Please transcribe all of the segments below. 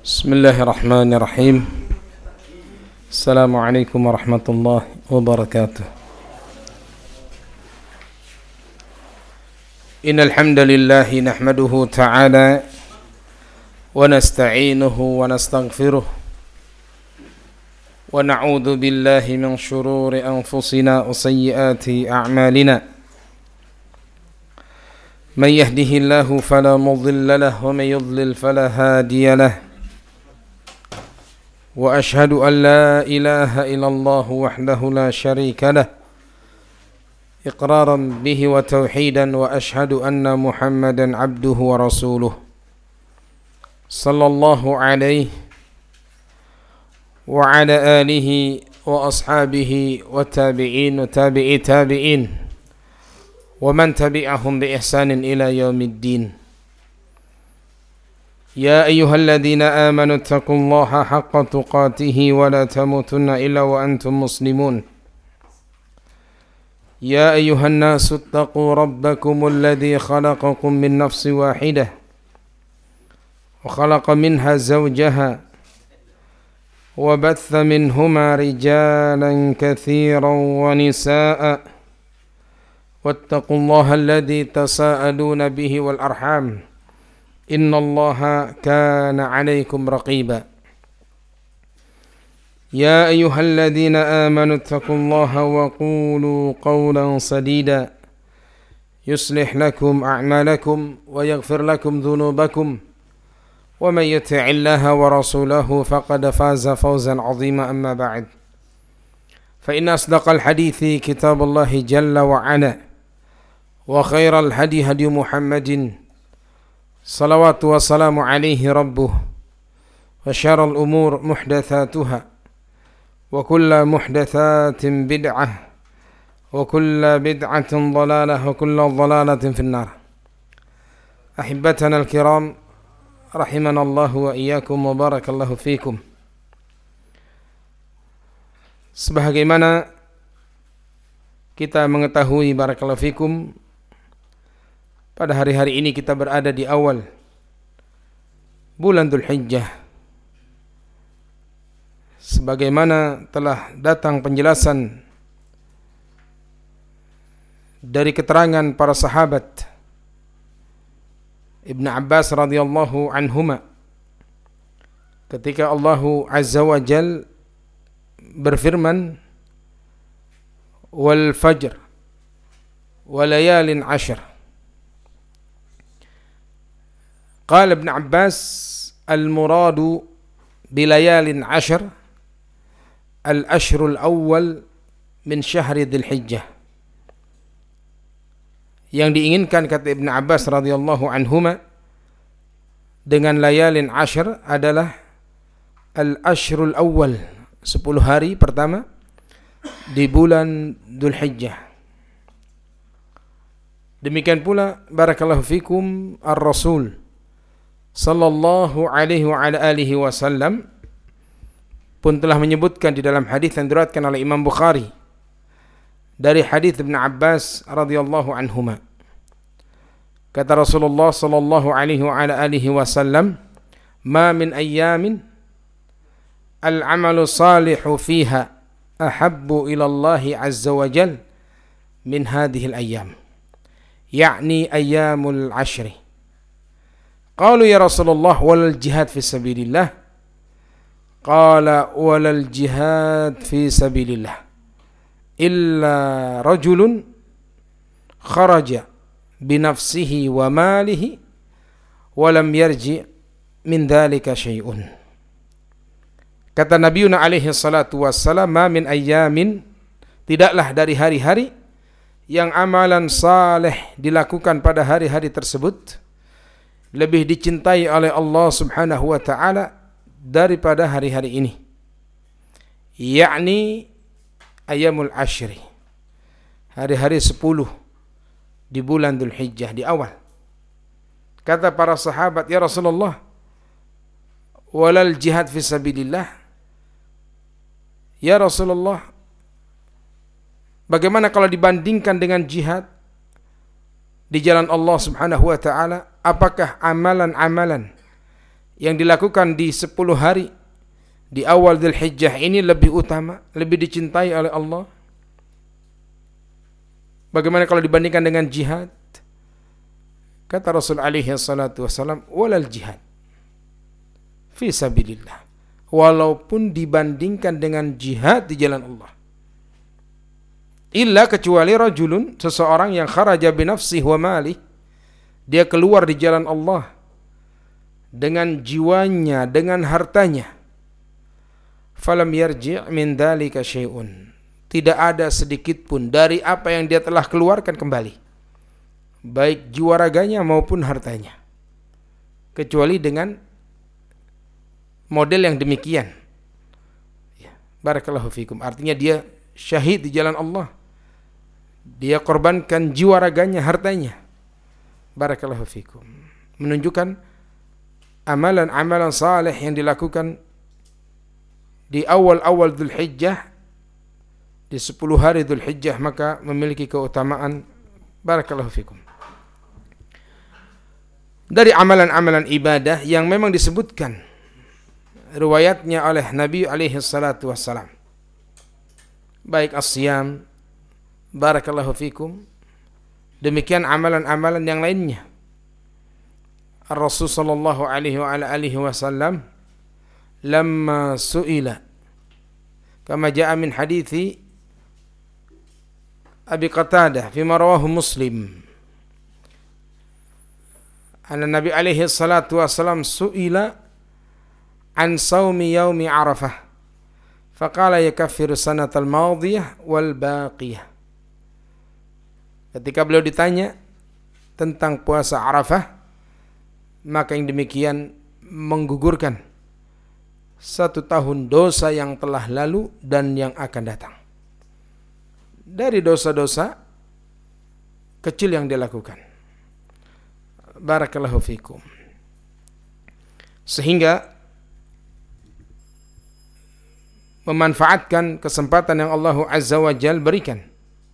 بسم الله الرحمن الرحيم. السلام عليكم ورحمة الله وبركاته. إن الحمد لله نحمده تعالى ونستعينه ونستغفره ونعوذ بالله من شرور أنفسنا وسيئات أعمالنا. من يهده الله فلا مضل له ومن يضلل فلا هادي له. وأشهد أن لا إله إلا الله وحده لا شريك له إقرارا به وتوحيدا وأشهد أن محمدا عبده ورسوله صلى الله عليه وعلى آله وأصحابه والتابعين وتابعي تابعين ومن تبعهم بإحسان إلى يوم الدين. يا أيها الذين آمنوا اتقوا الله حق تقاته ولا تموتن إلا وأنتم مسلمون. يا أيها الناس اتقوا ربكم الذي خلقكم من نفس واحدة وخلق منها زوجها وبث منهما رجالا كثيرا ونساء واتقوا الله الذي تساءلون به والأرحام إن الله كان عليكم رقيبا. يا أيها الذين آمنوا اتقوا الله وقولوا قولا سديدا يصلح لكم أعمالكم ويغفر لكم ذنوبكم ومن يطع الله ورسوله فقد فاز فوزا عظيما. أما بعد فإن أصدق الحديث كتاب الله جل وعلا وخير الهدي هدي محمد صلوات والسلام عليه ربه وشر الأمور محدثاتها وكل محدثات بدعة وكل بدعة ضلالة وكل ضلالة في النار. أحبتنا الكرام رحمنا الله وإياكم وبارك الله فيكم. Sebagaimana kita mengetahui barakallahu fikum, pada hari-hari ini kita berada di awal bulan Dzulhijjah. Sebagaimana telah datang penjelasan dari keterangan para sahabat Ibn Abbas radhiyallahu anhuma ketika Allah Azza wa Jal berfirman wal fajr wa layalin 'ashr. قال ابن عباس المراد بليال 10 الأشهر الأول من شهر ذي الحجة. Yang diinginkan kata Ibn Abbas radhiyallahu anhuma dengan layalin 10 adalah al-ashrul awal, 10 hari pertama di bulan Dzulhijjah. Demikian pula barakallahu fikum ar-Rasul sallallahu alaihi wa ala alihi wasallam pun telah menyebutkan di dalam hadis yang diriwayatkan oleh Imam Bukhari dari hadis Ibn Abbas radhiyallahu anhuma. Kata Rasulullah sallallahu alaihi wa ala alihi wasallam, "Ma min ayyamin al-'amalu salihu fiha ahabbu ila Allah azza wa jalla min hadhihi al-ayyam." Yani ayyamul 'ashri. Qalu ya Rasulullah walal jihad fi sabilillah. Qala walal jihad fi sabilillah illa rajulun kharaja binafsihi wa malihi wa lam yarji min dhalika syai'un. Kata Nabiuna alaihi salatu wassalam, ma min ayyamin, tidaklah dari hari-hari yang amalan saleh dilakukan pada hari-hari tersebut lebih dicintai oleh Allah subhanahu wa ta'ala daripada hari-hari ini, yakni ayyamul ashri, hari-hari 10 di bulan Dzulhijjah di awal. Kata para sahabat, ya Rasulullah, walal jihad fi sabilillah, ya Rasulullah, bagaimana kalau dibandingkan dengan jihad di jalan Allah subhanahu wa ta'ala? Apakah amalan-amalan yang dilakukan di 10 hari di awal Dzulhijjah ini lebih utama, lebih dicintai oleh Allah? Bagaimana kalau dibandingkan dengan jihad? Kata Rasul alaihi salatu wasallam, walal jihad fi sabilillah. Walaupun dibandingkan dengan jihad di jalan Allah. Illa kecuali rajulun, seseorang yang kharaja binafsihi wa malih, dia keluar di jalan Allah dengan jiwanya, dengan hartanya. Falam yarji' min dzalika syai'un. Tidak ada sedikit pun dari apa yang dia telah keluarkan kembali, baik jiwa raganya maupun hartanya, kecuali dengan model yang demikian. Ya, barakallahu fikum. Artinya dia syahid di jalan Allah. Dia korbankan jiwa raganya, hartanya. Barakallahu fikum. Menunjukkan amalan-amalan saleh yang dilakukan di awal-awal Dzulhijjah, di 10 hari Dzulhijjah, maka memiliki keutamaan. Barakallahu fikum. Dari amalan-amalan ibadah yang memang disebutkan riwayatnya oleh Nabi alaihi salatu wassalam, baik as-siyam, barakallahu fikum, demikian amalan-amalan yang lainnya. Ar-Rasul sallallahu alaihi wa ala alihi wasallam lamma su'ila, kama jaa min hadithi Abi Qatadah fima rawahu Muslim, anna Nabi alaihi salatu wasallam su'ila an saumi yaumi Arafah faqala yakaffiru sanatal madiyah wal baqiyah. Ketika beliau ditanya tentang puasa Arafah, maka yang demikian menggugurkan 1 tahun dosa yang telah lalu dan yang akan datang, dari dosa-dosa kecil yang dilakukan. Barakallahu fikum. Sehingga memanfaatkan kesempatan yang Allah Azza wa Jal berikan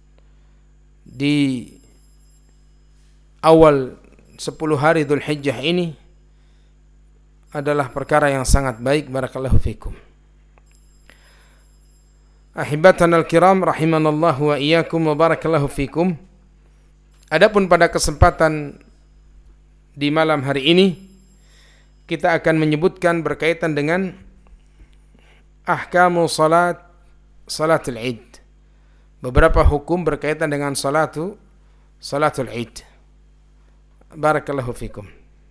di awal 10 hari Dzulhijjah ini adalah perkara yang sangat baik. Barakallahu fikum. Ahibatana al-kiram rahimanallahu wa iyyakum wa barakallahu fikum. Adapun pada kesempatan di malam hari ini kita akan menyebutkan berkaitan dengan ahkamu salatul Id. Beberapa hukum berkaitan dengan salatul Id. Barakallahu fikum.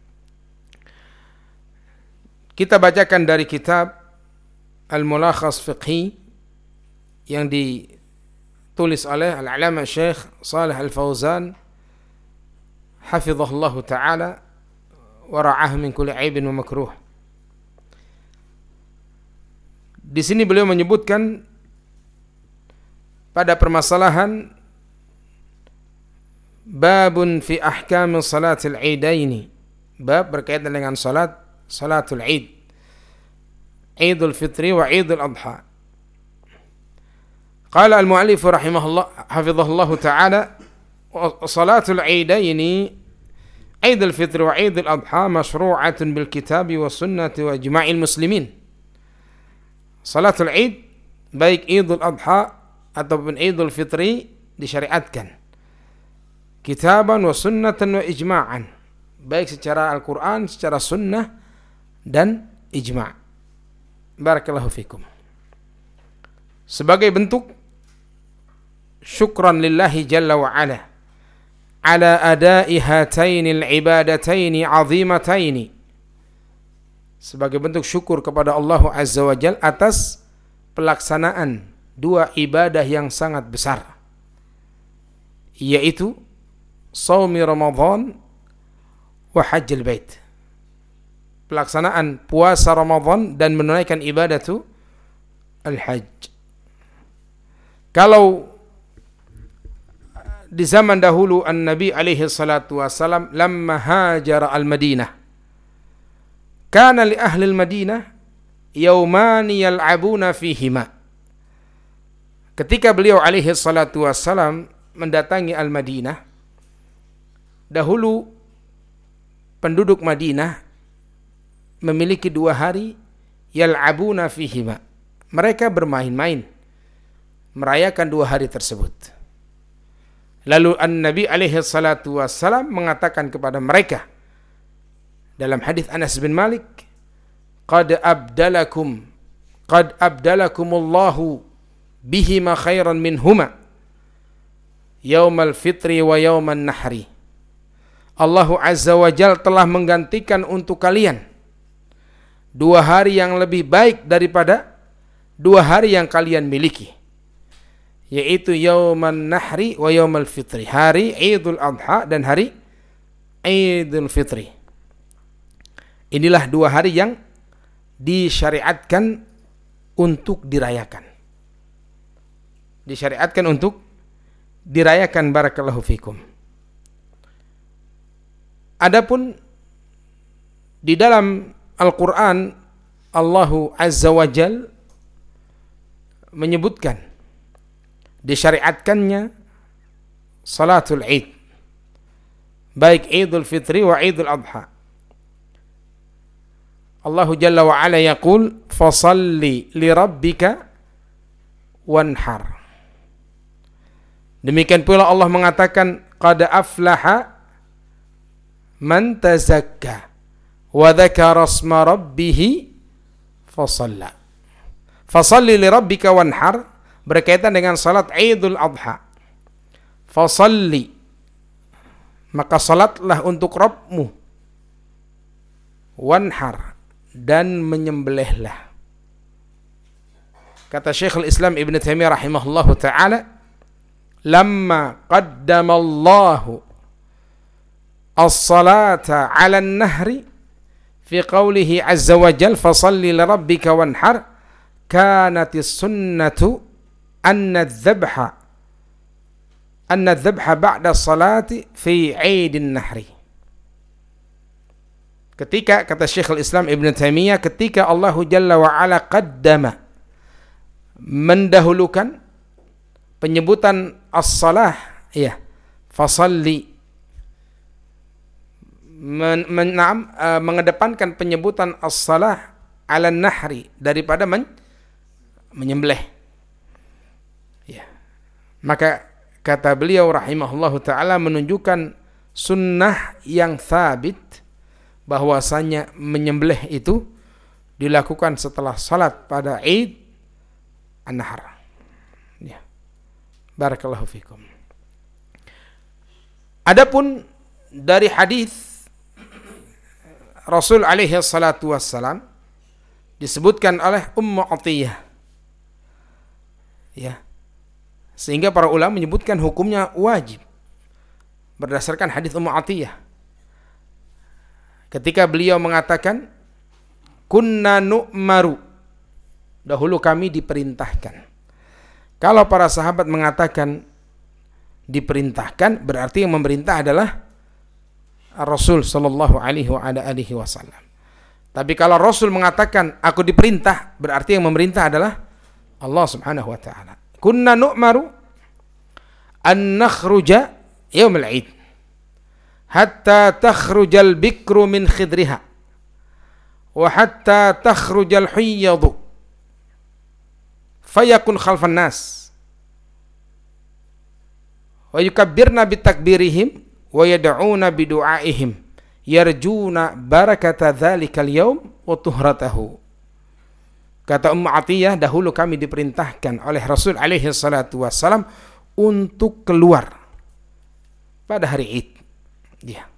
Kita bacakan dari kitab Al-Mulakhas Fiqhi yang ditulis oleh Al-Alama Syekh Shalih Al-Fauzan hafizahullahu ta'ala wa ra'ah min kulli aibin wa makruh. Di sini beliau menyebutkan pada permasalahan babun fi ahkam salatil idaini, bab berkaitan dengan salatul Id, Idul Fitri wa Idul Adha. Qala al-mu'allif rahimahullah hafizahullahu ta'ala, salatul idaini Idul Fitri wa Idul Adha masyru'atun bil kitabi wa sunnati wa ijma'il muslimin. Salatul Id, baik Idul Adha ataupun Idul Fitri, disyariatkan kitaban wa sunnatan wa ijma'an, baik secara Al-Quran, secara sunnah dan ijma'. Barakallahu fikum. Sebagai bentuk syukran lillahi jalla wa ala ada'i hataini al-ibadataini 'azimataini, sebagai bentuk syukur kepada Allah Azza wa Jalla atas pelaksanaan 2 ibadah yang sangat besar, yaitu shaumi Ramadan wa hajjil bait, pelaksanaan puasa Ramadan dan menunaikan ibadatu al-hajj. Kalau di zaman dahulu An-Nabi alaihi salatu wasalam lamma hajara al-Madinah, kana li ahli al-Madinah yaumani yal'abuna fihima. Ketika beliau alaihi salatu wasalam mendatangi Al-Madinah, dahulu penduduk Madinah memiliki 2 hari yal'abuna fihima. Mereka bermain-main merayakan 2 hari tersebut. Lalu An-Nabi alaihi salatu wassalam mengatakan kepada mereka dalam hadis Anas bin Malik, qad abdalakumullahu bihima khairan minhuma yaumal fitri wa yauman nahri. Allah Azza wa Jal telah menggantikan untuk kalian 2 hari yang lebih baik daripada 2 hari yang kalian miliki, yaitu yauman nahri wa yaumal fitri, hari Idul Adha dan hari Idul Fitri. Inilah 2 hari yang disyariatkan untuk dirayakan. Disyariatkan untuk dirayakan, barakallahu fikum. Adapun di dalam Al-Quran, Allah Azza wa Jal menyebutkan disyariatkannya salatul Id, baik Idul Fitri wa Idul Adha. Allah Jalla wa Ala yaqul fasalli li rabbika wanhar. Demikian pula Allah mengatakan qad aflaha man tazakka wa dzakara asma rabbih fasalla. Fasalli li rabbika wanhar berkaitan dengan salat Idul Adha. Fasalli, maka salatlah untuk Rabbmu, wanhar, dan menyembelihlah. Kata Syekhul Islam Ibn Taimiyah rahimahullahu ta'ala, lamma qaddama Allahu as-salata 'ala an-nahri fi qawlihi azza wa jal fasalli li rabbika wanhar, kanatis sunnatu anna adh-dhabha ba'da salati fi 'idin nahri. Ketika, kata Syekhul Islam Ibn Taimiyah, ketika Allah Jalla wa Ala qaddama, mendahulukan penyebutan as-salah, ya, fasalli, mengedepankan penyebutan as-salah ala nahri daripada menyembelih. Ya. Maka kata beliau rahimahullahu ta'ala menunjukkan sunnah yang thabit, bahwasanya menyembelih itu dilakukan setelah salat pada Id An-Nahr. Ya. Barakallahu fikum. Adapun dari hadis Rasul alaihi salatu wassalam disebutkan oleh Ummu Atiyah. Ya. Sehingga para ulama menyebutkan hukumnya wajib berdasarkan hadis Ummu Atiyah. Ketika beliau mengatakan kunna nu'maru, dahulu kami diperintahkan. Kalau para sahabat mengatakan diperintahkan, berarti yang memerintah adalah Rasul sallallahu alaihi wasallam. Tapi kalau Rasul mengatakan aku diperintah, berarti yang memerintah adalah Allah Subhanahu wa taala. Kunna nu'maru an nakhruja yaumil 'id hatta takhrujal bikru min khidriha wa hatta takhrujal hiyyadu fayakun khalfan nas wa yukabbirna bitakbirihim wa yad'una bidu'aihim yarjuna barakata dzalikal yaum wa tuhratahu. Kata Ummu Atiyah, dahulu kami diperintahkan oleh Rasul alaihi salatu wassalam untuk keluar pada hari Id. Ya.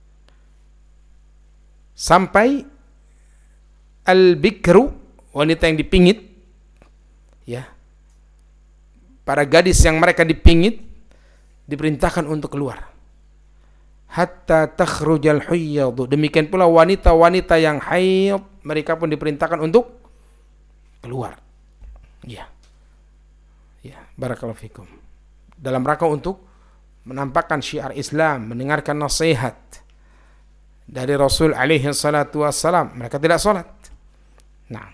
Sampai al-bikru, wanita yang dipingit, ya, para gadis yang mereka dipingit diperintahkan untuk keluar. Hatta takhrujal hiyyadu, demikian pula wanita-wanita yang haid, mereka pun diperintahkan untuk keluar. Ya. Ya, barakallahu fikum. Dalam rangka untuk menampakkan syiar Islam, mendengarkan nasihat dari Rasul alaihi salatu wassalam, mereka tidak salat. Nah,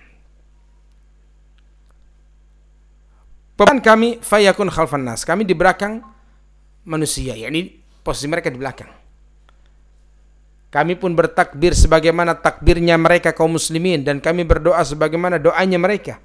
beban kami fayakun khalfan nas, kami di belakang manusia, yakni posisi mereka di belakang. Kami pun bertakbir sebagaimana takbirnya mereka kaum muslimin, dan kami berdoa sebagaimana doanya mereka,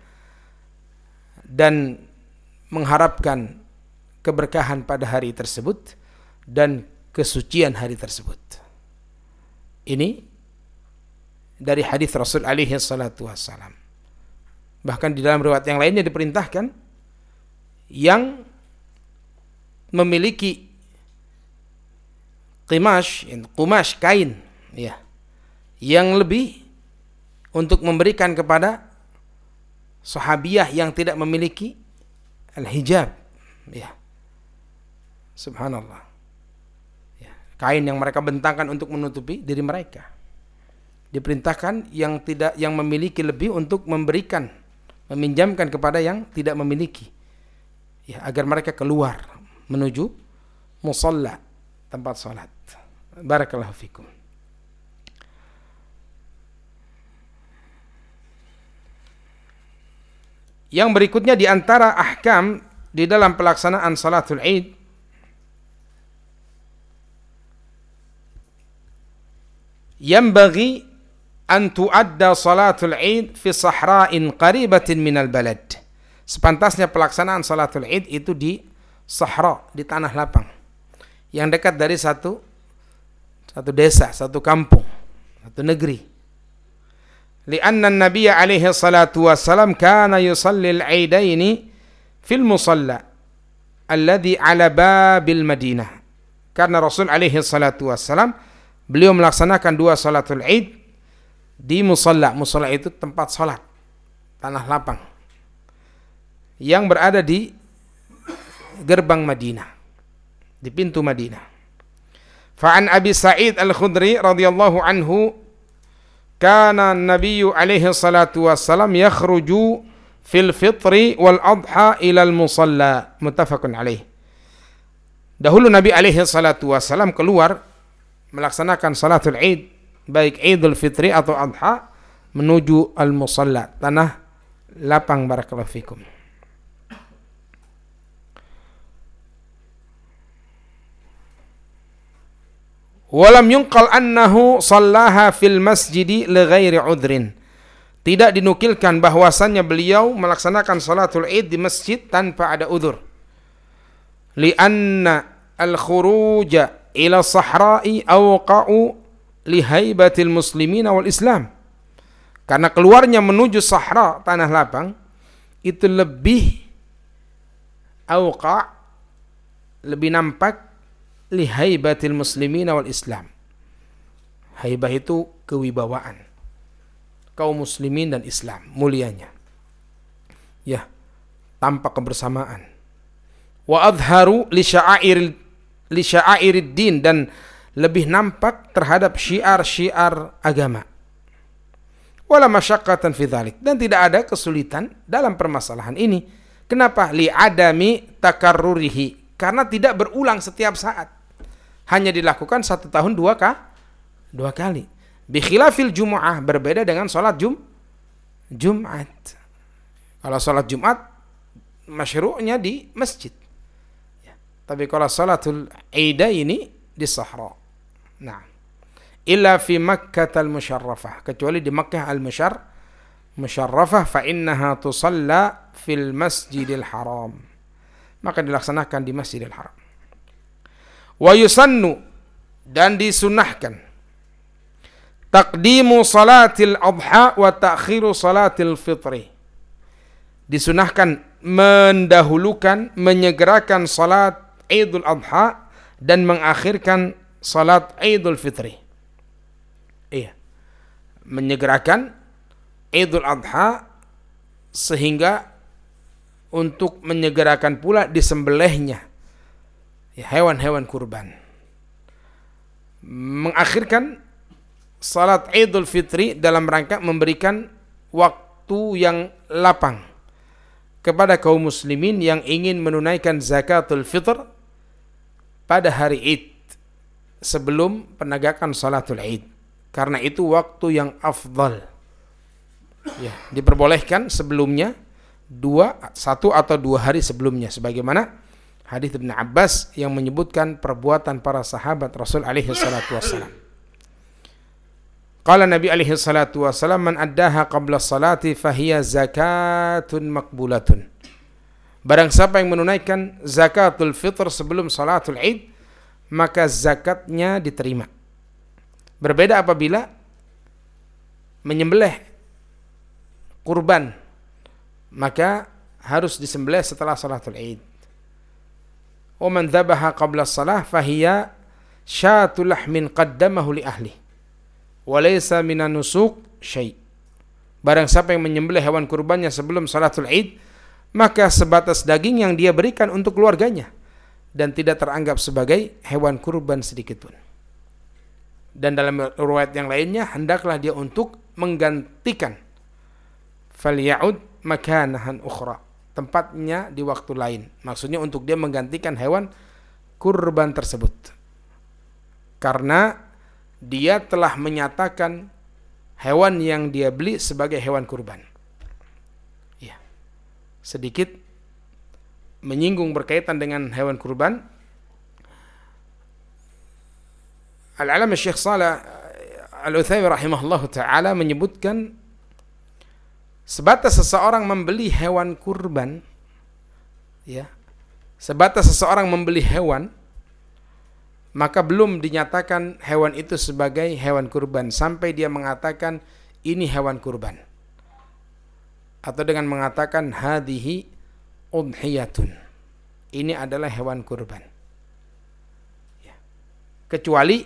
dan mengharapkan keberkahan pada hari tersebut dan kesucian hari tersebut. Ini dari hadis Rasul alaihi salatu wassalam. Bahkan di dalam riwayat yang lainnya diperintahkan yang memiliki kumash kain, ya, yang lebih untuk memberikan kepada sahabiyah yang tidak memiliki al-hijab, ya. Subhanallah. Ya, kain yang mereka bentangkan untuk menutupi diri mereka. Diperintahkan yang memiliki lebih untuk memberikan, meminjamkan kepada yang tidak memiliki, ya, agar mereka keluar menuju musalla, tempat salat. Barakallahu fikum. Yang berikutnya di antara ahkam di dalam pelaksanaan salatul Id, yanbaghi an tuadda salatul Id fi sahra'in qaribatin minal balad. Sepantasnya pelaksanaan salatul Id itu di sahra, di tanah lapang yang dekat dari satu desa, satu kampung, satu negeri. Lianna an-nabiy alaihi salatu wassalam kana yusalli al-'aidaini fil musalla alladhi 'ala babil Madinah. Karena Rasul alaihi salatu wassalam beliau melaksanakan dua salatul Id di musalla. Musalla itu tempat salat, tanah lapang yang berada di gerbang Madinah, di pintu Madinah. Fa'an Abi Sa'id Al-Khudri radhiyallahu anhu, kana an-nabiyyu alaihi salatu wassalam yakhruju fil fitri wal adha ila al-musalla. Muttafaqun alaih. Dahulu Nabi alaihi salatu wassalam keluar melaksanakan salatul Id, baik Idul Fitri atau Adha, menuju al-musalla, tanah lapang. Barakallahu fikum. Walam yunqal annahu sallaha fil masjidi li ghairi udhrin. Tidak dinukilkan bahwasannya beliau melaksanakan salatul Id di masjid tanpa ada udzur. Lianna al-khuruja ila sahra'i awqa'u li haibatil muslimina wal Islam. Karena keluarnya menuju sahra, tanah lapang, itu lebih awqa', lebih nampak li haibatil muslimina wal Islam. Haibah itu kewibawaan kaum muslimin dan Islam, mulianya, ya, tampak kebersamaan. Wa adharu li sya'airid din, dan lebih nampak terhadap syiar-syiar agama. Wala masyaqqatan fi dzalik, dan tidak ada kesulitan dalam permasalahan ini. Kenapa? Li adami takarrurihi, karena tidak berulang setiap saat. Hanya dilakukan 1 tahun 2 kali. Bi khilafil Jumu'ah, berbeda dengan salat Jumat. Kalau salat Jumat masyru'nya di masjid. Ya. Tapi kalau salatul Ida ini di sahra. Nah, illa fi Makkah al-Musyarrafah, kecuali di Makkah al-Musyarrafah, fa innaha tusalla fil Masjidil Haram. Maka dilaksanakan di Masjidil Haram. Wa yusannu, dan disunahkan, taqdimu salatil adha wa ta'khiru salatil fitri. Disunahkan mendahulukan, menyegerakan salat Idul Adha dan mengakhirkan salat Idul Fitri. Iya. Menyegerakan Idul Adha sehingga untuk menyegerakan pula disembelihnya, ya, hewan-hewan kurban. Mengakhirkan salat Idul Fitri dalam rangka memberikan waktu yang lapang kepada kaum muslimin yang ingin menunaikan zakatul fitr pada hari Id sebelum penegakan salatul Id. Karena itu waktu yang afdal. Ya, diperbolehkan sebelumnya, 1 atau 2 hari sebelumnya, sebagaimana hadis Ibnu Abbas yang menyebutkan perbuatan para sahabat Rasul alaihi salatu wassalam. Qala Nabi alaihi salatu wasallam, man addaha qabla salati fahiya zakatun maqbulatun. Barang siapa yang menunaikan zakatul fitr sebelum salatul Id, maka zakatnya diterima. Berbeda apabila menyembelih kurban, maka harus disembelih setelah salatul Id. Wa man dzabaha qabla shalah fahiya syatul lahmin qaddamahu li ahli wa laysa minan nusuk syai'. Barang siapa yang menyembelih hewan kurbannya sebelum salatul Id, maka sebatas daging yang dia berikan untuk keluarganya dan tidak teranggap sebagai hewan kurban sedikit pun. Dan dalam riwayat yang lainnya, hendaklah dia untuk menggantikan falya'ud makanahan ukhra, tempatnya di waktu lain. Maksudnya untuk dia menggantikan hewan kurban tersebut, karena dia telah menyatakan hewan yang dia beli sebagai hewan kurban. Ya, sedikit menyinggung berkaitan dengan hewan kurban. Al-Alama Syekh Shalih Al-Utsaimin rahimahullahu ta'ala menyebutkan, sebatas seseorang membeli hewan kurban, ya, sebatas seseorang membeli hewan, maka belum dinyatakan hewan itu sebagai hewan kurban sampai dia mengatakan ini hewan kurban, atau dengan mengatakan hadhihi udhiyatun, ini adalah hewan kurban. Ya. Kecuali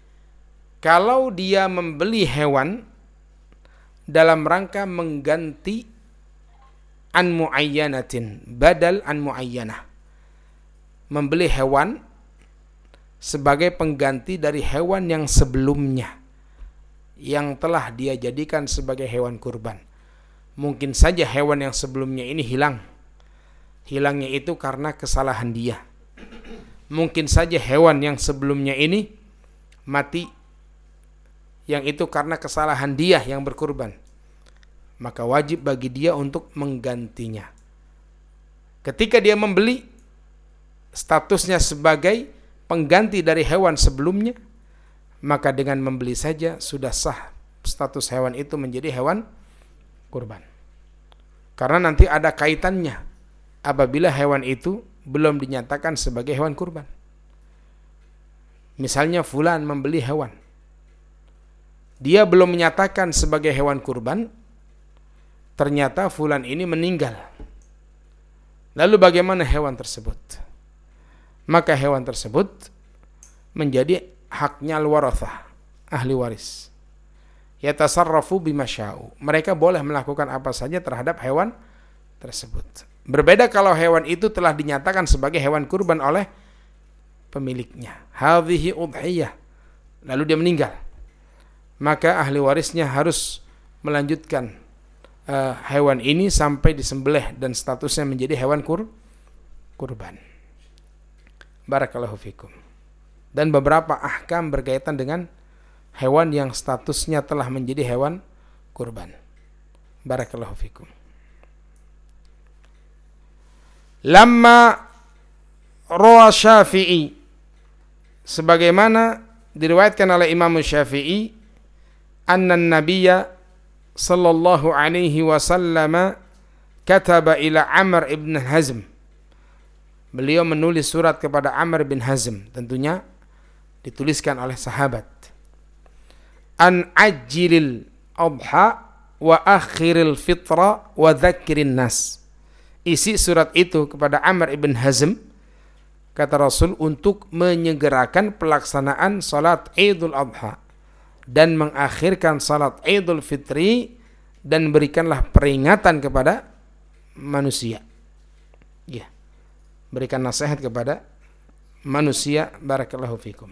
kalau dia membeli hewan dalam rangka mengganti an muayyanatin, badal an muayyanah, membeli hewan sebagai pengganti dari hewan yang sebelumnya yang telah dia jadikan sebagai hewan kurban. Mungkin saja hewan yang sebelumnya ini hilang. Hilangnya itu karena kesalahan dia. Mungkin saja hewan yang sebelumnya ini mati, yang itu karena kesalahan dia yang berkurban. Maka wajib bagi dia untuk menggantinya. Ketika dia membeli, statusnya sebagai pengganti dari hewan sebelumnya, maka dengan membeli saja sudah sah status hewan itu menjadi hewan kurban. Karena nanti ada kaitannya apabila hewan itu belum dinyatakan sebagai hewan kurban. Misalnya fulan membeli hewan, dia belum menyatakan sebagai hewan kurban, ternyata fulan ini meninggal. Lalu bagaimana hewan tersebut? Maka hewan tersebut menjadi haknya al-warathah, ahli waris. Yatasarrafu bima sya'u. Mereka boleh melakukan apa saja terhadap hewan tersebut. Berbeda kalau hewan itu telah dinyatakan sebagai hewan kurban oleh pemiliknya. Hadhihi udhiyah. Lalu dia meninggal. Maka ahli warisnya harus melanjutkan hewan ini sampai disembelih dan statusnya menjadi hewan kurban. Barakallahu fikum. Dan beberapa ahkam berkaitan dengan hewan yang statusnya telah menjadi hewan kurban. Barakallahu fikum. Lamma rawa Syafi'i, sebagaimana diriwayatkan oleh Imam Syafi'i, anna Nabiyya sallallahu alaihi wasallam kataba ila Amr ibn Hazm. Beliau menulis surat kepada Amr bin Hazm, tentunya dituliskan oleh sahabat. An ajilil adha wa akhiril fitra wa dzakirin nas. Isi surat itu kepada Amr ibn Hazm, kata Rasul, untuk menyegerakan pelaksanaan salat Idul Adha dan mengakhirkan salat Idul Fitri, dan berikanlah peringatan kepada manusia. Ya. Berikan nasihat kepada manusia. Barakallahu fikum.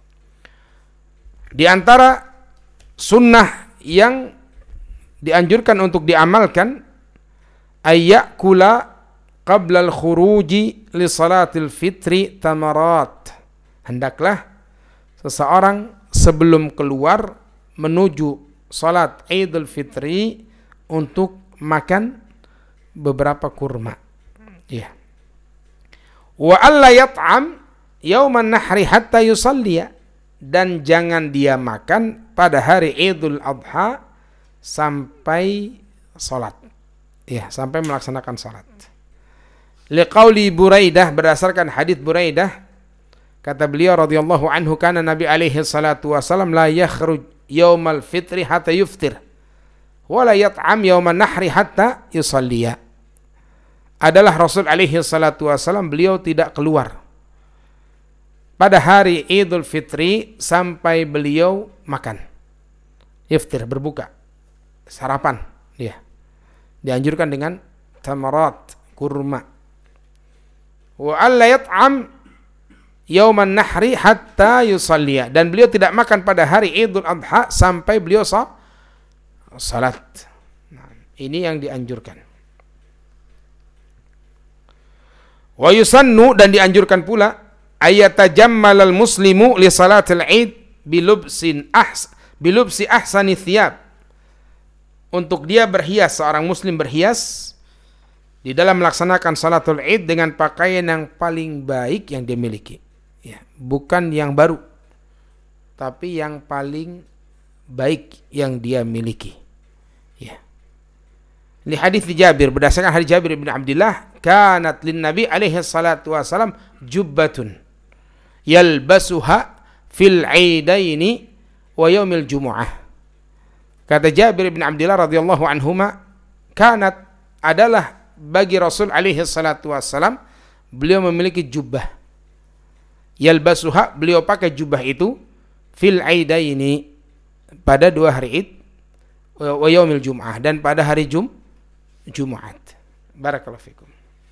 Di antara sunnah yang dianjurkan untuk diamalkan, ayyakula qabla al-khuruji li salatil fitri tamarat. Hendaklah seseorang sebelum keluar menuju salat Idul Fitri untuk makan beberapa kurma. Ya. Wa alla yat'am yauman nahri hatta yusalliya, dan jangan dia makan pada hari Idul Adha sampai salat. Ya, sampai melaksanakan salat. Liqauli Buraidah, berdasarkan hadits Buraidah, kata beliau radhiyallahu anhu, kana Nabi alaihi salatu wasallam la yakhruj yaumal fitri hatta yuftir wa la yat'am yauman nahri hatta yusalliya. Adalah Rasul alaihi salatu wasallam, beliau tidak keluar pada hari Idul Fitri sampai beliau makan. Iftir, berbuka, sarapan. Ya. Dianjurkan dengan tamarat, kurma. Wa alla yat'am yauman nahri hatta yusalliya, dan beliau tidak makan pada hari Idul Adha sampai beliau salat. Nah, ini yang dianjurkan. Wa yusannu, dan dianjurkan pula ayatajammalal muslimu li salatil Id bilubsi ahsani thiyab, untuk dia berhias, seorang muslim berhias di dalam melaksanakan salatul Id dengan pakaian yang paling baik yang dia miliki. Ya, bukan yang baru, tapi yang paling baik yang dia miliki. Ya. Li hadits Jabir, berdasarkan hadits Jabir bin Abdullah, kanat lin Nabi alaihi salatu wasalam jubbatun yalbasuha fil Idaini wa yaumil Jumu'ah. Kata Jabir bin Abdullah radhiyallahu anhuma, kanat, adalah bagi Rasul alaihi salatu wasalam, beliau memiliki jubbah. Yalbasuha, beliau pakai jubbah itu, fil Idaini, pada 2 hari Id, wa yaumil Jumu'ah, dan pada hari Jumat. Barakallahu fikum.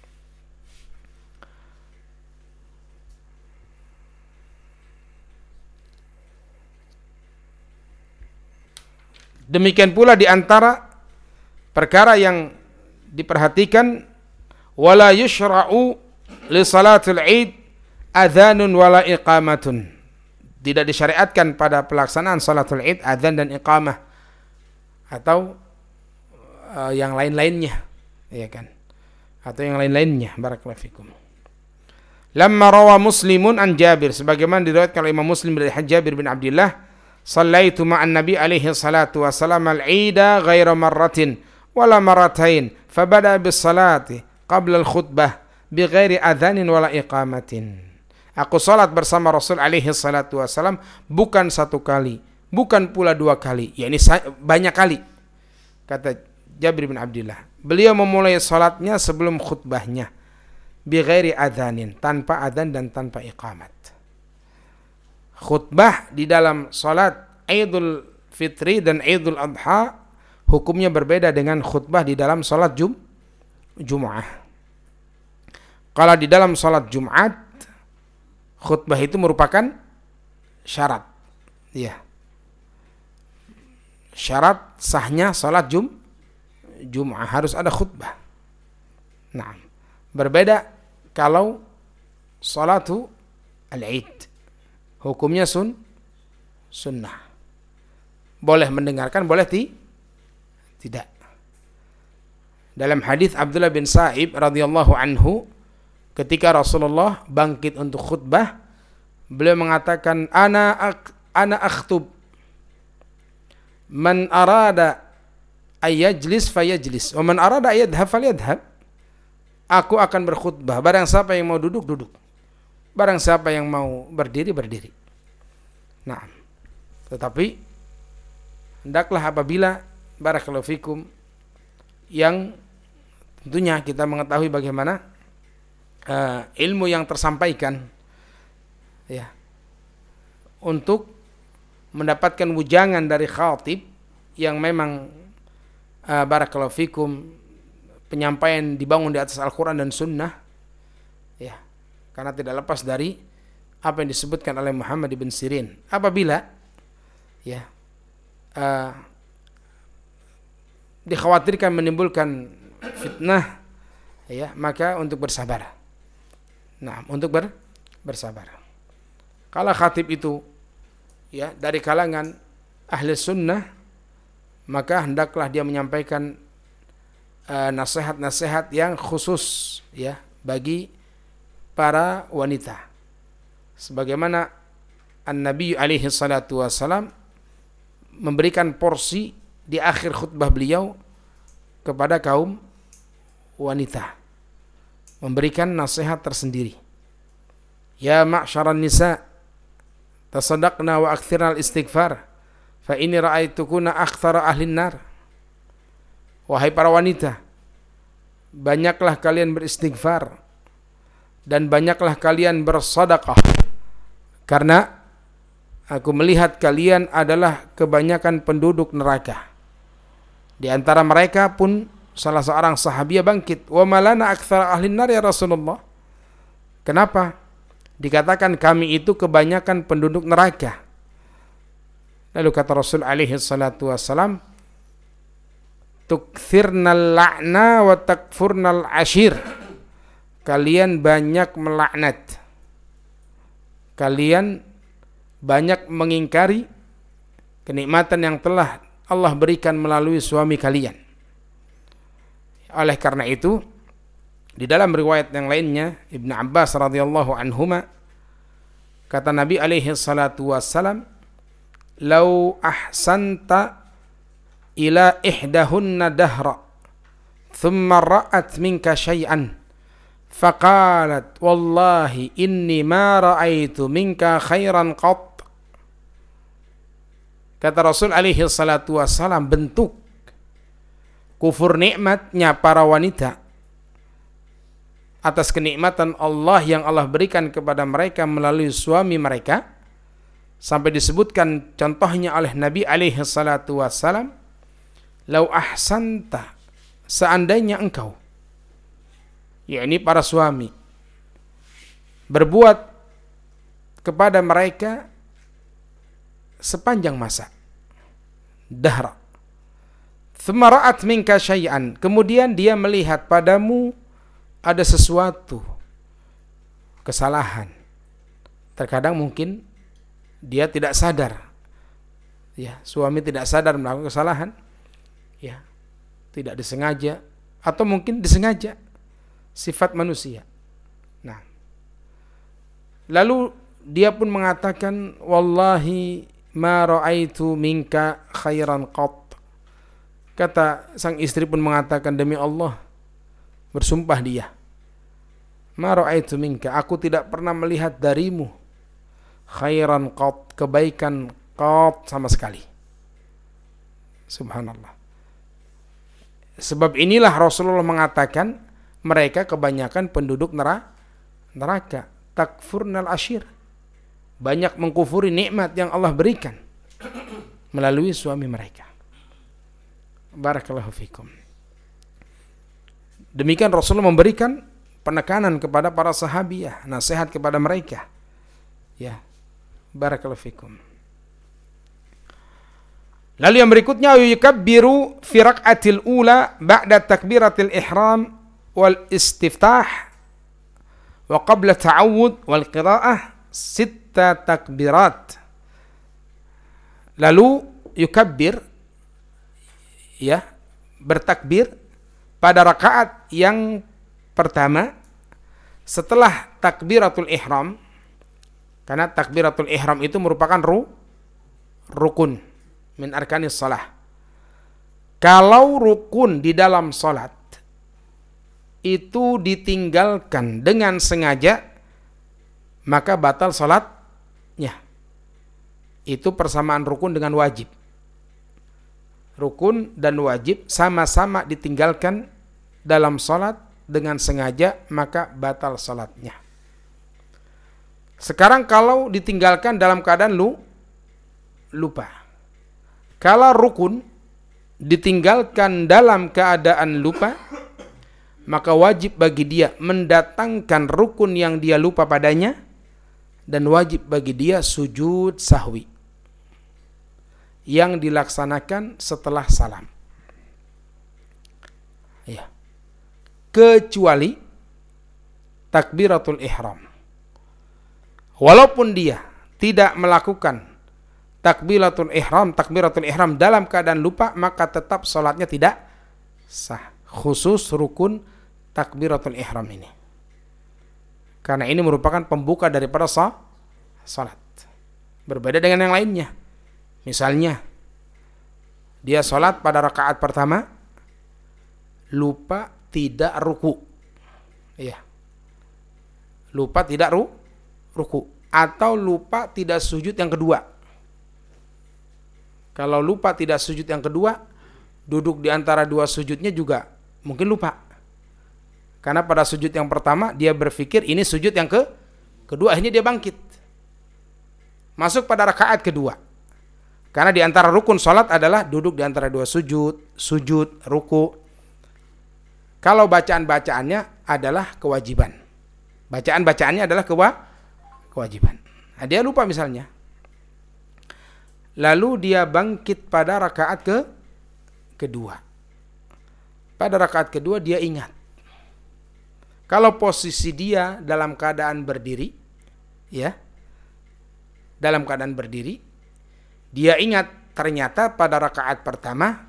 Demikian pula di antara perkara yang diperhatikan, wala yushra'u li salatul Id adzanun wala iqamatun. Tidak disyariatkan pada pelaksanaan salatul Id adzan dan iqamah atau yang lain-lainnya, ya kan? Atau yang lain-lainnya. Barakallahu fikum. Lamma rawa Muslimun an Jabir, sebagaimana diriwayatkan oleh Imam Muslim dari Jabir bin Abdullah, sallaitu ma'an Nabi alaihi salatu wasalam al-Ida ghaira marratin wala marratain fabada bis salati qabla al-khutbah bi ghairi adzanin wala iqamatin. Aku salat bersama Rasul alaihi salatu wasalam bukan 1 kali, bukan pula 2 kali, yakni banyak kali. Kata Jabir bin Abdullah, beliau memulai salatnya sebelum khutbahnya bi ghairi adzanin, tanpa adzan dan tanpa iqamat. Khutbah di dalam salat Idul Fitri dan Idul Adha hukumnya berbeda dengan khutbah di dalam salat Jum'ah. Kalau di dalam salat Jumat, khutbah itu merupakan syarat. Ya. Syarat sahnya salat Jum'ah, harus ada khutbah. Nah, berbeda kalau salatu al-Id. Hukumnya sunnah. Boleh mendengarkan, boleh tidak. Dalam hadis Abdullah bin Sa'ib radhiyallahu anhu, ketika Rasulullah bangkit untuk khutbah, beliau mengatakan, ana akhtub, man arada ayajlis fayajlis, wa man arada ayadhhab falyadhhab. Aku akan berkhutbah, barang siapa yang mau duduk, duduk. Barang siapa yang mau berdiri, berdiri. Nah, tetapi hendaklah apabila barakallahu fikum, yang tentunya kita mengetahui bagaimana ilmu yang tersampaikan, ya, untuk mendapatkan wujangan dari khatib yang memang barakallahu fikum penyampaian dibangun di atas Al-Quran dan Sunnah, ya, karena tidak lepas dari apa yang disebutkan oleh Muhammad ibn Sirin. Apabila ya dikhawatirkan menimbulkan fitnah, ya, maka untuk bersabar. Nah, untuk bersabar. Kalau khatib itu ya dari kalangan ahli sunnah, maka hendaklah dia menyampaikan nasihat-nasihat yang khusus, ya, bagi para wanita. Sebagaimana An-Nabi alaihi salatu wassalam memberikan porsi di akhir khutbah beliau kepada kaum wanita, memberikan nasihat tersendiri. Ya ma'syaran nisa, tasaddaqna wa akthirna al-istighfar, fa inni ra'aitukuna aktsara ahlin nar. Wahai para wanita, banyaklah kalian beristighfar dan banyaklah kalian bersedekah, karena aku melihat kalian adalah kebanyakan penduduk neraka. Di antara mereka pun salah seorang sahabiah bangkit, wa malana aktsara ahlin nar ya Rasulullah. Kenapa dikatakan kami itu kebanyakan penduduk neraka? Lalu kata Rasul alaihi salatu wassalam, tukthirnal la'na wa takfurnal ashir. Kalian banyak melaknat, kalian banyak mengingkari kenikmatan yang telah Allah berikan melalui suami kalian. Oleh karena itu, di dalam riwayat yang lainnya, Ibnu Abbas radhiyallahu anhuma, kata Nabi alaihi salatu wassalam, "Lau ahsanta ila ihdahunna dahra, thumma ra'at minka syai'an, faqalat wallahi inni ma ra'aitu minka khairan qat." Kata Rasul alaihi salatu wassalam, bentuk kufur nikmatnya para wanita atas kenikmatan Allah yang Allah berikan kepada mereka melalui suami mereka, sampai disebutkan contohnya oleh Nabi alaihi salatu wassalam, lau ahsanta, seandainya engkau, yakni para suami, berbuat kepada mereka sepanjang masa, dahra, thumma ra'at minka syai'an, kemudian dia melihat padamu ada sesuatu kesalahan. Terkadang mungkin dia tidak sadar, ya, suami tidak sadar melakukan kesalahan, ya, tidak disengaja atau mungkin disengaja, sifat manusia. Nah, lalu dia pun mengatakan, wallahi ma ra'aitu minka khairan qat. Kata sang istri pun mengatakan, demi Allah, bersumpah dia, ma ra'aitu minka, aku tidak pernah melihat darimu khairan qat, kebaikan qat sama sekali. Subhanallah. Sebab inilah Rasulullah mengatakan mereka kebanyakan penduduk neraka, takfurnal ashir, banyak mengkufuri nikmat yang Allah berikan melalui suami mereka. Barakallahu fikum. Demikian Rasulullah memberikan penekanan kepada para sahabiah, nasihat kepada mereka. Ya, barakallahu fikum. Lalu yang berikutnya, yukabbiru fi rak'atil ula ba'da takbiratil ihram wal istiftah wa qabla ta'awud wal qira'ah sitta takbirat. Lalu yukabbir, ya, bertakbir pada rakaat yang pertama setelah takbiratul ihram, karena takbiratul ihram itu merupakan rukun min arkanis shalah. Kalau rukun di dalam salat itu ditinggalkan dengan sengaja, maka batal salatnya. Itu persamaan rukun dengan wajib. Rukun dan wajib sama-sama ditinggalkan dalam salat dengan sengaja, maka batal salatnya. Sekarang kalau ditinggalkan dalam keadaan lupa. Kalau rukun ditinggalkan dalam keadaan lupa, maka wajib bagi dia mendatangkan rukun yang dia lupa padanya, dan wajib bagi dia sujud sahwi yang dilaksanakan setelah salam. Ya. Kecuali takbiratul ihram. Walaupun dia tidak melakukan takbiratul ihram dalam keadaan lupa, maka tetap salatnya tidak sah. Khusus rukun takbiratul ihram ini. Karena ini merupakan pembuka daripada salat. Berbeda dengan yang lainnya. Misalnya, dia sholat pada rakaat pertama, lupa tidak ruku. Iya. Lupa tidak ruku. Atau lupa tidak sujud yang kedua. Kalau lupa tidak sujud yang kedua, duduk di antara dua sujudnya juga mungkin lupa. Karena pada sujud yang pertama dia berpikir ini sujud yang kedua, akhirnya dia bangkit. Masuk pada rakaat kedua. Karena di antara rukun sholat adalah duduk di antara dua sujud, ruku. Kalau bacaan-bacaannya adalah kewajiban. Bacaan-bacaannya adalah kewajiban. Nah, dia lupa misalnya. Lalu dia bangkit pada rakaat kedua. Pada rakaat kedua dia ingat. Kalau posisi dia dalam keadaan berdiri, ya, dalam keadaan berdiri, dia ingat ternyata pada rakaat pertama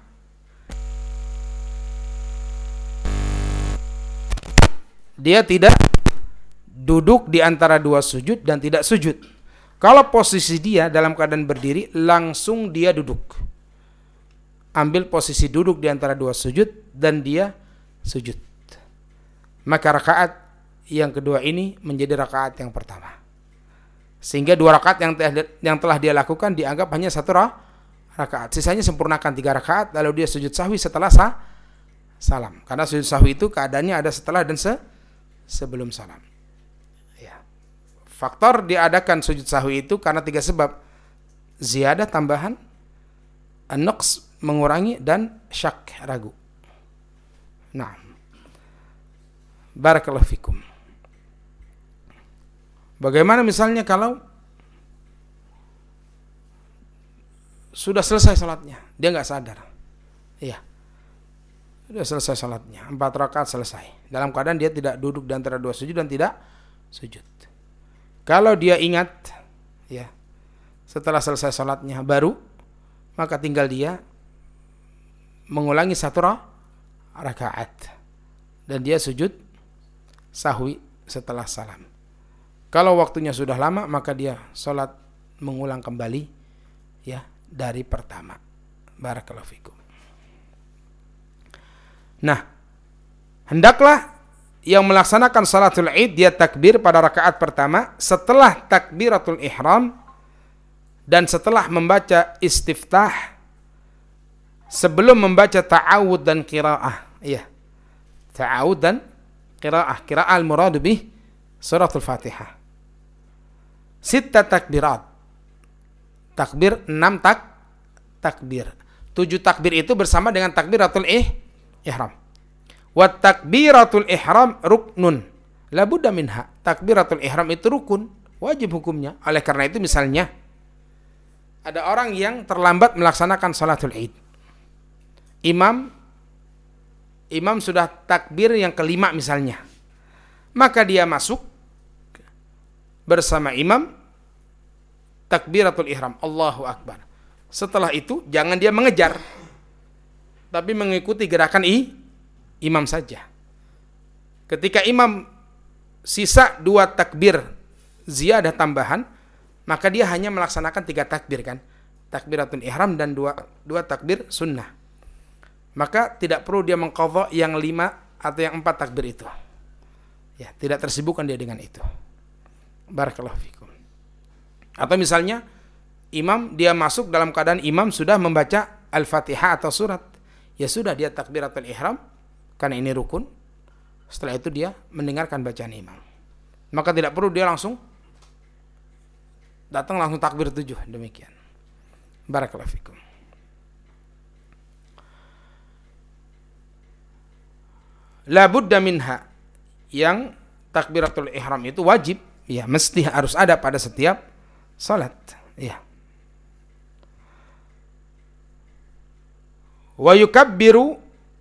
dia tidak duduk di antara dua sujud dan tidak sujud. Kalau posisi dia dalam keadaan berdiri, langsung dia duduk. Ambil posisi duduk di antara dua sujud dan dia sujud. Maka rakaat yang kedua ini menjadi rakaat yang pertama. Sehingga dua rakaat yang telah dia lakukan dianggap hanya satu rakaat. Sisanya sempurnakan 3 rakaat, lalu dia sujud sahwi setelah salam. Karena sujud sahwi itu keadaannya ada setelah dan sebelum salam. Ya. Faktor diadakan sujud sahwi itu karena 3 sebab. Ziyadah tambahan, an-naqs mengurangi, dan syak ragu. Nah. Barakallahu fikum. Bagaimana misalnya kalau sudah selesai salatnya, dia nggak sadar. Iya. Sudah selesai salatnya, 4 rakaat selesai. Dalam keadaan dia tidak duduk di antara dua sujud dan tidak sujud. Kalau dia ingat, ya, setelah selesai salatnya baru, maka tinggal dia mengulangi 1 rakaat dan dia sujud sahwi setelah salam. Kalau waktunya sudah lama, maka dia sholat mengulang kembali, ya, dari pertama. Barakallahu fikum. Nah, hendaklah yang melaksanakan salatul id dia takbir pada rakaat pertama setelah takbiratul ihram dan setelah membaca istiftah, sebelum membaca ta'awud dan qiraah. Iya. Ta'awud dan qiraah al-muradu bih suratul Fatihah. 6 takbirat. Takbir 6 takbir. 7 takbir itu bersama dengan takbiratul ihram. Wa takbiratul ihram ruknun la budda minha. Takbiratul ihram itu rukun, wajib hukumnya. Oleh karena itu misalnya ada orang yang terlambat melaksanakan salatul id. Imam sudah takbir yang kelima misalnya. Maka dia masuk bersama imam takbiratul ihram, Allahu Akbar. Setelah itu jangan dia mengejar, tapi mengikuti gerakan imam saja. Ketika imam sisa 2 takbir ziyadah tambahan, maka dia hanya melaksanakan 3 takbir kan, takbiratul ihram dan 2 takbir sunnah. Maka tidak perlu dia mengqadha yang 5 atau yang 4 takbir itu. Ya, tidak tersibukkan dia dengan itu. Barakallahu fikum. Atau misalnya imam dia masuk dalam keadaan imam sudah membaca Al-Fatihah atau surat. Ya sudah, dia takbiratul ihram karena ini rukun. Setelah itu dia mendengarkan bacaan imam. Maka tidak perlu dia langsung datang langsung takbir 7, demikian. Barakallahu fikum. La budda minha, yang takbiratul ihram itu wajib, ya, mesti harus ada pada setiap salat, ya. Wa yukabbiru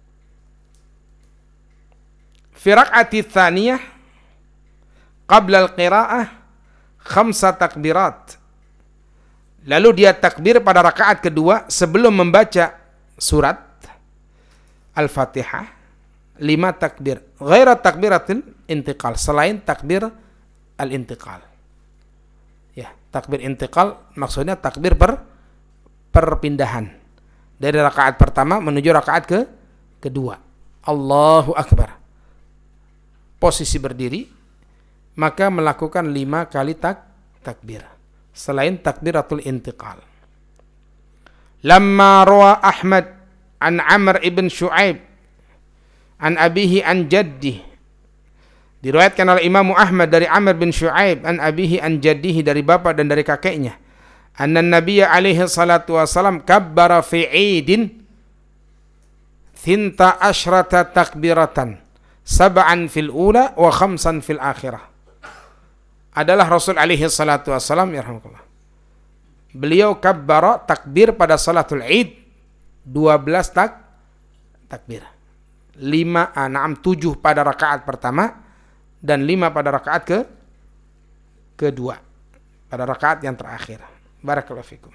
fi raq'ati tsaniyah qabla al-qira'ah 5 takbirat. Lalu dia takbir pada rakaat kedua sebelum membaca surat Al-Fatihah 5 takbir, ghaira takbiratul intiqal, selain takbir al-intiqal. Ya, takbir intiqal maksudnya takbir perpindahan dari rakaat pertama menuju rakaat kedua. Allahu Akbar. Posisi berdiri, maka melakukan 5 kali takbir selain takbiratul intiqal. Lamma rawa Ahmad an Amr ibn Shu'aib an abihi an jaddihi, diriwayatkan oleh Imam Ahmad dari Amr bin Shu'aib an abihi an jaddihi, dari bapak dan dari kakeknya, anna Nabiy alaihi salatu wasalam kabbara fi 'idin thinta asyrata takbiratan, sab'an fil ula wa khamsan fil akhirah. Adalah Rasul alaihi salatu wasalam, yarhamukallah, beliau kabbara takbir pada salatul Id 12 takbir. 7 pada rakaat pertama dan 5 pada rakaat kedua, pada rakaat yang terakhir. Barakallahu fikum.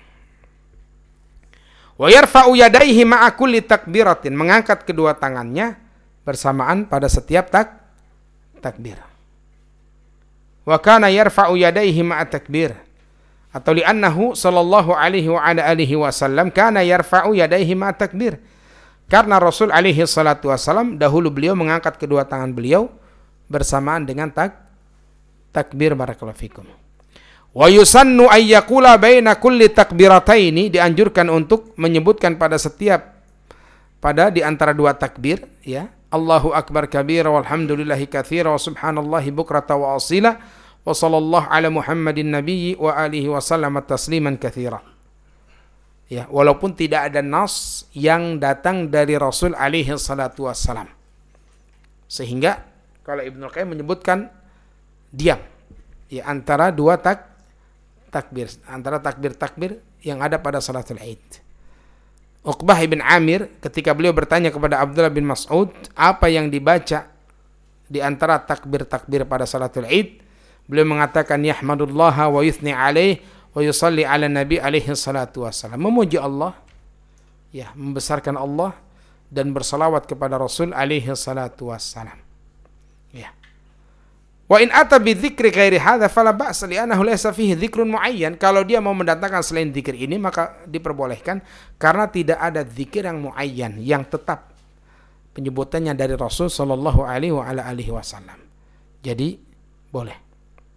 Wa yarfa'u yadayhi ma'a kulli takbiratin, mengangkat kedua tangannya bersamaan pada setiap takbir. Wa kana yarfa'u yadayhi ma'a takbir, atau li'annahu sallallahu alaihi wa ala alihi wasallam kana yarfa'u yadayhi ma'a takbir, karena Rasul alaihi salatu wasallam dahulu beliau mengangkat kedua tangan beliau bersamaan dengan takbir. Barakallahu fikum. Wa yusannu ay yaqula baina kulli takbirataini, dianjurkan untuk menyebutkan pada di antara 2 takbir, ya, Allahu akbar kabira walhamdulillahi katsira wa subhanallahi bukrata wa asila wa sallallahu ala Muhammadin nabiyyi wa alihi wa sallam tasliman katsira. Ya, walaupun tidak ada nas yang datang dari Rasul alaihi salatu wassalam. Sehingga kalau Ibnu Qayyim menyebutkan diam, ya, antara 2 takbir, antara takbir yang ada pada salatul Id. Uqbah ibn Amir ketika beliau bertanya kepada Abdullah bin Mas'ud apa yang dibaca di antara takbir pada salatul Id, beliau mengatakan yahmadullaha wa yuthni alaih wa yusalli ala nabi alaihi salatu wassalam, memuji Allah, ya, membesarkan Allah dan bersalawat kepada Rasul alaihi salatu wassalam. Ya. Wa in ata bi dzikri ghairi hadza fala ba's li'annahu laysa fihi dzikrun muayyan. Kalau dia mau mendatangkan selain zikir ini maka diperbolehkan karena tidak ada zikir yang muayyan, yang tetap penyebutannya dari Rasul sallallahu alaihi wa ala alihi wasallam. Jadi boleh.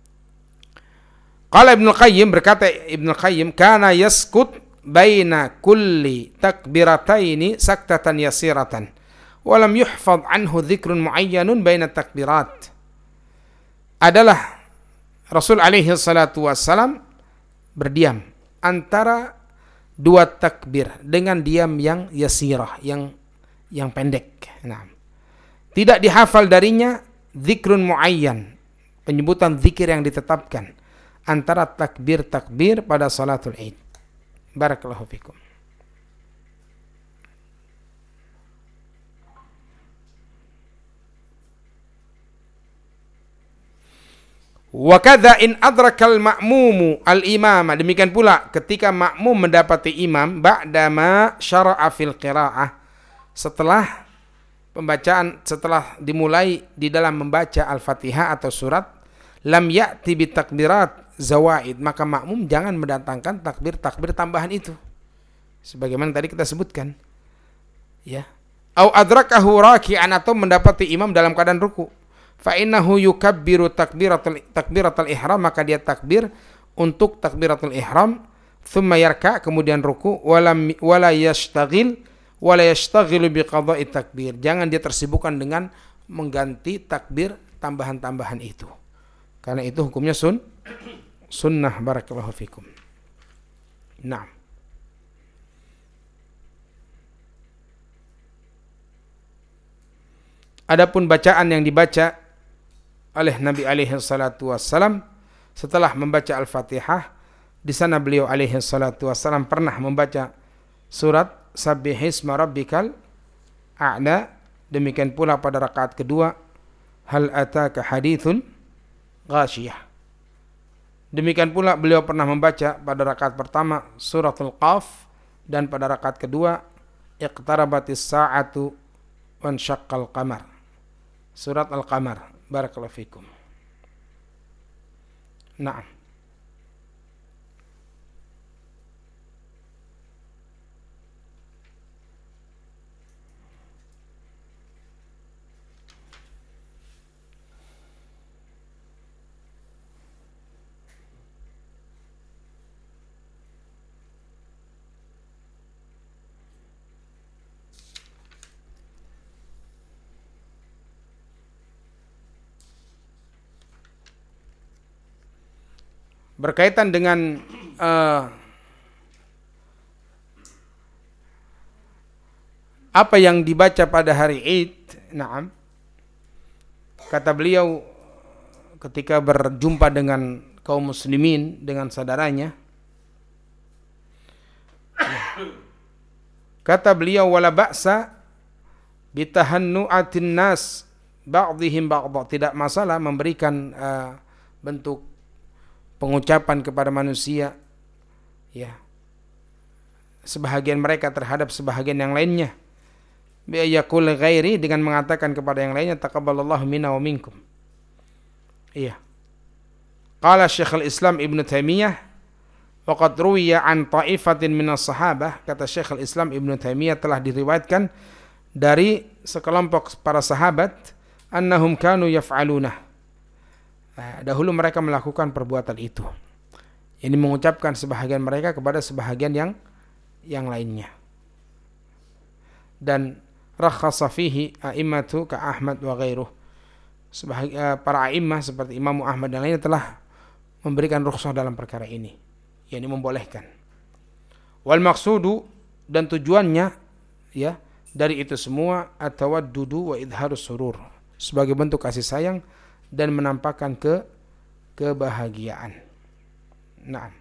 Qala Ibnu Qayyim, berkata Ibnu Qayyim, kana yaskut baina kulli takbirataini saktatan yasiratan wa lam yuhfaz anhu dzikrun muayyanun baina takbirat. Adalah Rasul alaihi salatu wassalam berdiam antara 2 takbir dengan diam yang yasirah, yang pendek. Nah, tidak dihafal darinya zikrun muayyan, penyebutan zikir yang ditetapkan antara takbir pada salatul Id. Barakallahu fikum. Wa kadza in adrakal ma'mumu al-imama, demikian pula ketika makmum mendapati imam ba'dama syara'a fil qiraah, setelah dimulai di dalam membaca Al-Fatihah atau surat, lam ya'ti bi takbirat zawaid, maka makmum jangan mendatangkan takbir tambahan itu sebagaimana tadi kita sebutkan, ya. Au adrakahu raki'an, atau mendapati imam dalam keadaan ruku, fa innahu yukabbiru takbiratul ihram, maka dia takbir untuk takbiratul ihram, thumma yarka, kemudian ruku, wala yashtaghilu biqada'i takbir, jangan dia tersibukkan dengan mengganti takbir tambahan-tambahan itu, karena itu hukumnya sunnah. Barakallahu fikum. Nah, adapun bacaan yang dibaca oleh Nabi alaihi salatu wassalam setelah membaca Al-Fatihah, di sana beliau alaihi salatu wassalam pernah membaca surat Sabbihisma rabbikal a'la, demikian pula pada rakaat kedua hal ataka hadithul ghashiyah, demikian pula beliau pernah membaca pada rakaat pertama suratul Qaf, dan pada rakaat kedua iqtarabatis sa'atu wan syaqqal qamar, surat Al-Qamar. Barakallahu fikum. Naam. berkaitan dengan apa yang dibaca pada hari Id, na'am. Kata beliau ketika berjumpa dengan kaum muslimin, dengan saudaranya, kata beliau, wala ba'sa bitahannu'atin nas ba'dihim ba'dha, tidak masalah memberikan bentuk pengucapan kepada manusia, ya, sebahagian mereka terhadap sebahagian yang lainnya, bi ayaqul ghairi, dengan mengatakan kepada yang lainnya, taqabbalallahu minna wa minkum. Iya. Qala Syekhul Islam Ibnu Taimiyah, wa qad ruwiya an ta'ifatin minas sahabah, kata Syekhul Islam Ibnu Taimiyah telah diriwayatkan dari sekelompok para sahabat, annahum kanu yaf'aluna, dahulu mereka melakukan perbuatan itu. Ini mengucapkan sebahagian mereka kepada sebahagian yang lainnya. Dan rakhasa fihi a'immatu ka Ahmad wa ghairuh, para a'immah seperti Imam Ahmad dan lainnya telah memberikan rukhsah dalam perkara ini, yakni membolehkan. Wal maqsudu, dan tujuannya, ya, dari itu semua at-tawaddudu wa idharus surur, sebagai bentuk kasih sayang dan menampakkan kebahagiaan. Naam.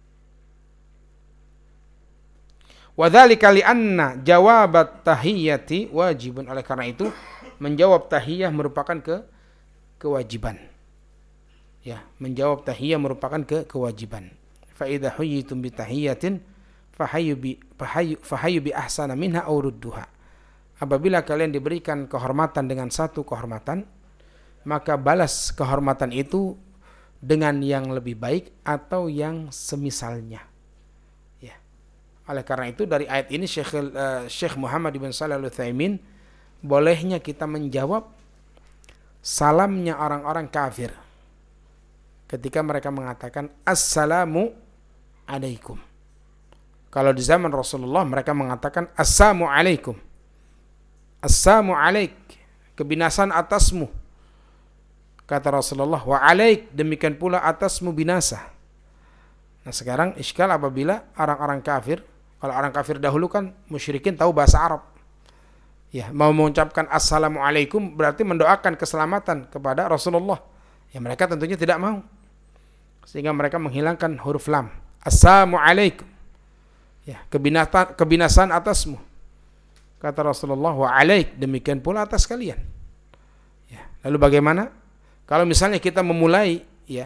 Wa dzalika li anna jawabat tahiyyati wajibun, oleh karena itu menjawab tahiyah merupakan kewajiban. Ya, menjawab tahiyah merupakan kewajiban. Fa idza huyyitum bi tahiyyatin fahayyu bi ahsana minha aw rudduha. Apabila kalian diberikan kehormatan dengan satu kehormatan, maka balas kehormatan itu dengan yang lebih baik atau yang semisalnya. Ya. Oleh karena itu dari ayat ini Syekh Muhammad bin Shalih Al-Utsaimin, bolehnya kita menjawab salamnya orang-orang kafir ketika mereka mengatakan assalamu alaikum. Kalau di zaman Rasulullah mereka mengatakan assalamu alaikum, assalamu alaik, kebinasan atasmu. Kata Rasulullah, wa alaik, demikian pula atasmu binasa. Nah sekarang iskal apabila orang-orang kafir, kalau orang kafir dahulu kan musyrikin tahu bahasa Arab, ya, mau mengucapkan assalamualaikum berarti mendoakan keselamatan kepada Rasulullah. Ya, mereka tentunya tidak mau, sehingga mereka menghilangkan huruf lam, assalamualaikum, ya, kebinasaan atasmu. Kata Rasulullah, wa alaik, demikian pula atas kalian. Ya, lalu bagaimana kalau misalnya kita memulai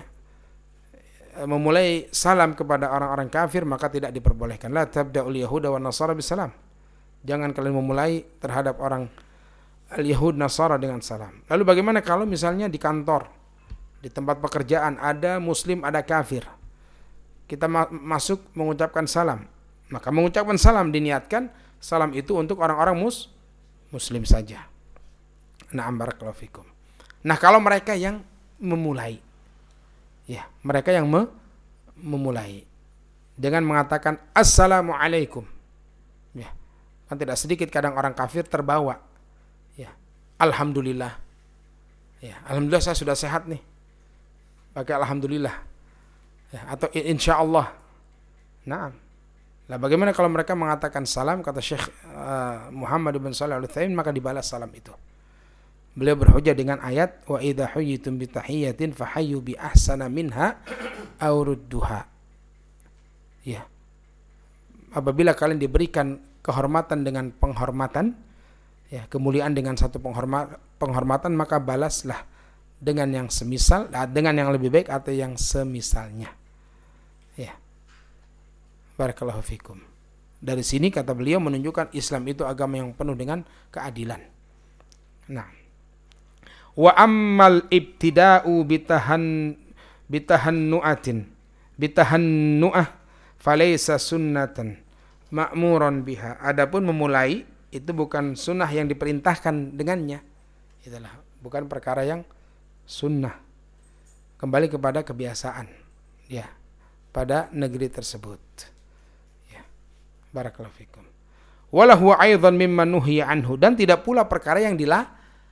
salam kepada orang-orang kafir, maka tidak diperbolehkan. La tabda'ul yahuda wan nasara bisalam. Jangan kalian memulai terhadap orang al-yahud nasara dengan salam. Lalu bagaimana kalau misalnya di kantor, di tempat pekerjaan ada muslim, ada kafir. Kita masuk mengucapkan salam. Maka mengucapkan salam diniatkan salam itu untuk orang-orang muslim saja. Na'am barakallahu fikum. Nah, kalau mereka yang memulai, ya, mereka yang memulai dengan mengatakan assalamualaikum, ya, kan tidak sedikit kadang orang kafir terbawa, ya, alhamdulillah, ya, alhamdulillah saya sudah sehat nih, pakai alhamdulillah, ya, atau insyaallah. Nah, lah bagaimana kalau mereka mengatakan salam, kata Syekh Muhammad bin Shalih Al-Utsaimin, maka dibalas salam itu. Beliau berhujjah dengan ayat wa idza huyyitum bi tahiyyatin fahayyu bi ahsana minha aw rudduha. Ya. Apabila kalian diberikan kehormatan dengan penghormatan, ya, kemuliaan dengan satu penghormatan, maka balaslah dengan yang semisal, dengan yang lebih baik atau yang semisalnya. Ya. Barakallahu fikum. Dari sini kata beliau menunjukkan Islam itu agama yang penuh dengan keadilan. Nah, wa ammal ibtida'u bitahannu'ah falaysa sunnatan ma'muran biha. Adapun memulai itu bukan sunnah yang diperintahkan dengannya. Itulah bukan perkara yang sunnah. Kembali kepada kebiasaan, ya, pada negeri tersebut. Ya. Barakallahu fikum. Wala huwa aidan mimman nuhiya anhu, dan tidak pula perkara yang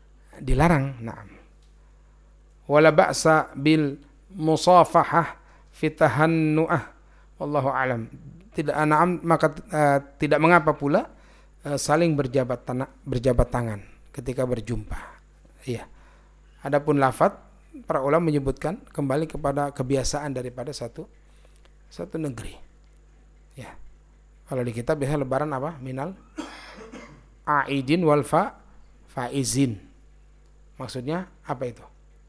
dilarang. Naam. Wala ba'sa bil musafahah fitahannu'ah wallahu alam. Tidak an'am maka tidak mengapa pula saling berjabat tangan ketika berjumpa. Iya. Adapun lafaz para ulama menyebutkan kembali kepada kebiasaan daripada satu negeri. Ya. Kalau di kita biasa lebaran apa? Minal aidin wal faizin. Maksudnya apa itu?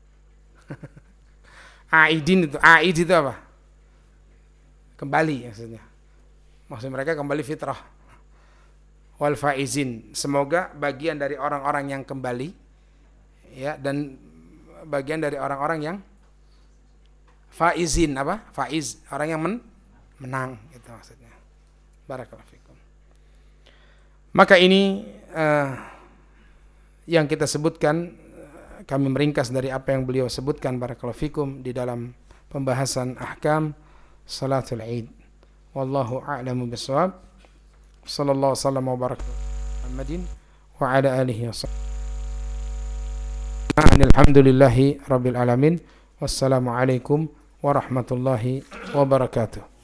Aid itu apa? Kembali maksudnya. Maksud mereka kembali fitrah. Wal faizin, semoga bagian dari orang-orang yang kembali ya, dan bagian dari orang-orang yang faizin, apa? Faiz, orang yang menang gitu maksudnya. Barakallahu fikum. Maka ini yang kita sebutkan, kami meringkas dari apa yang beliau sebutkan barakallahu fikum di dalam pembahasan ahkam salatul Id. Wallahu a'lamu bissawab. Sallallahu wasallam wa baraka Muhammadin wa ala alihi wasallam. Alhamdulillahi rabbil alamin. Wassalamu alaikum warahmatullahi wabarakatuh.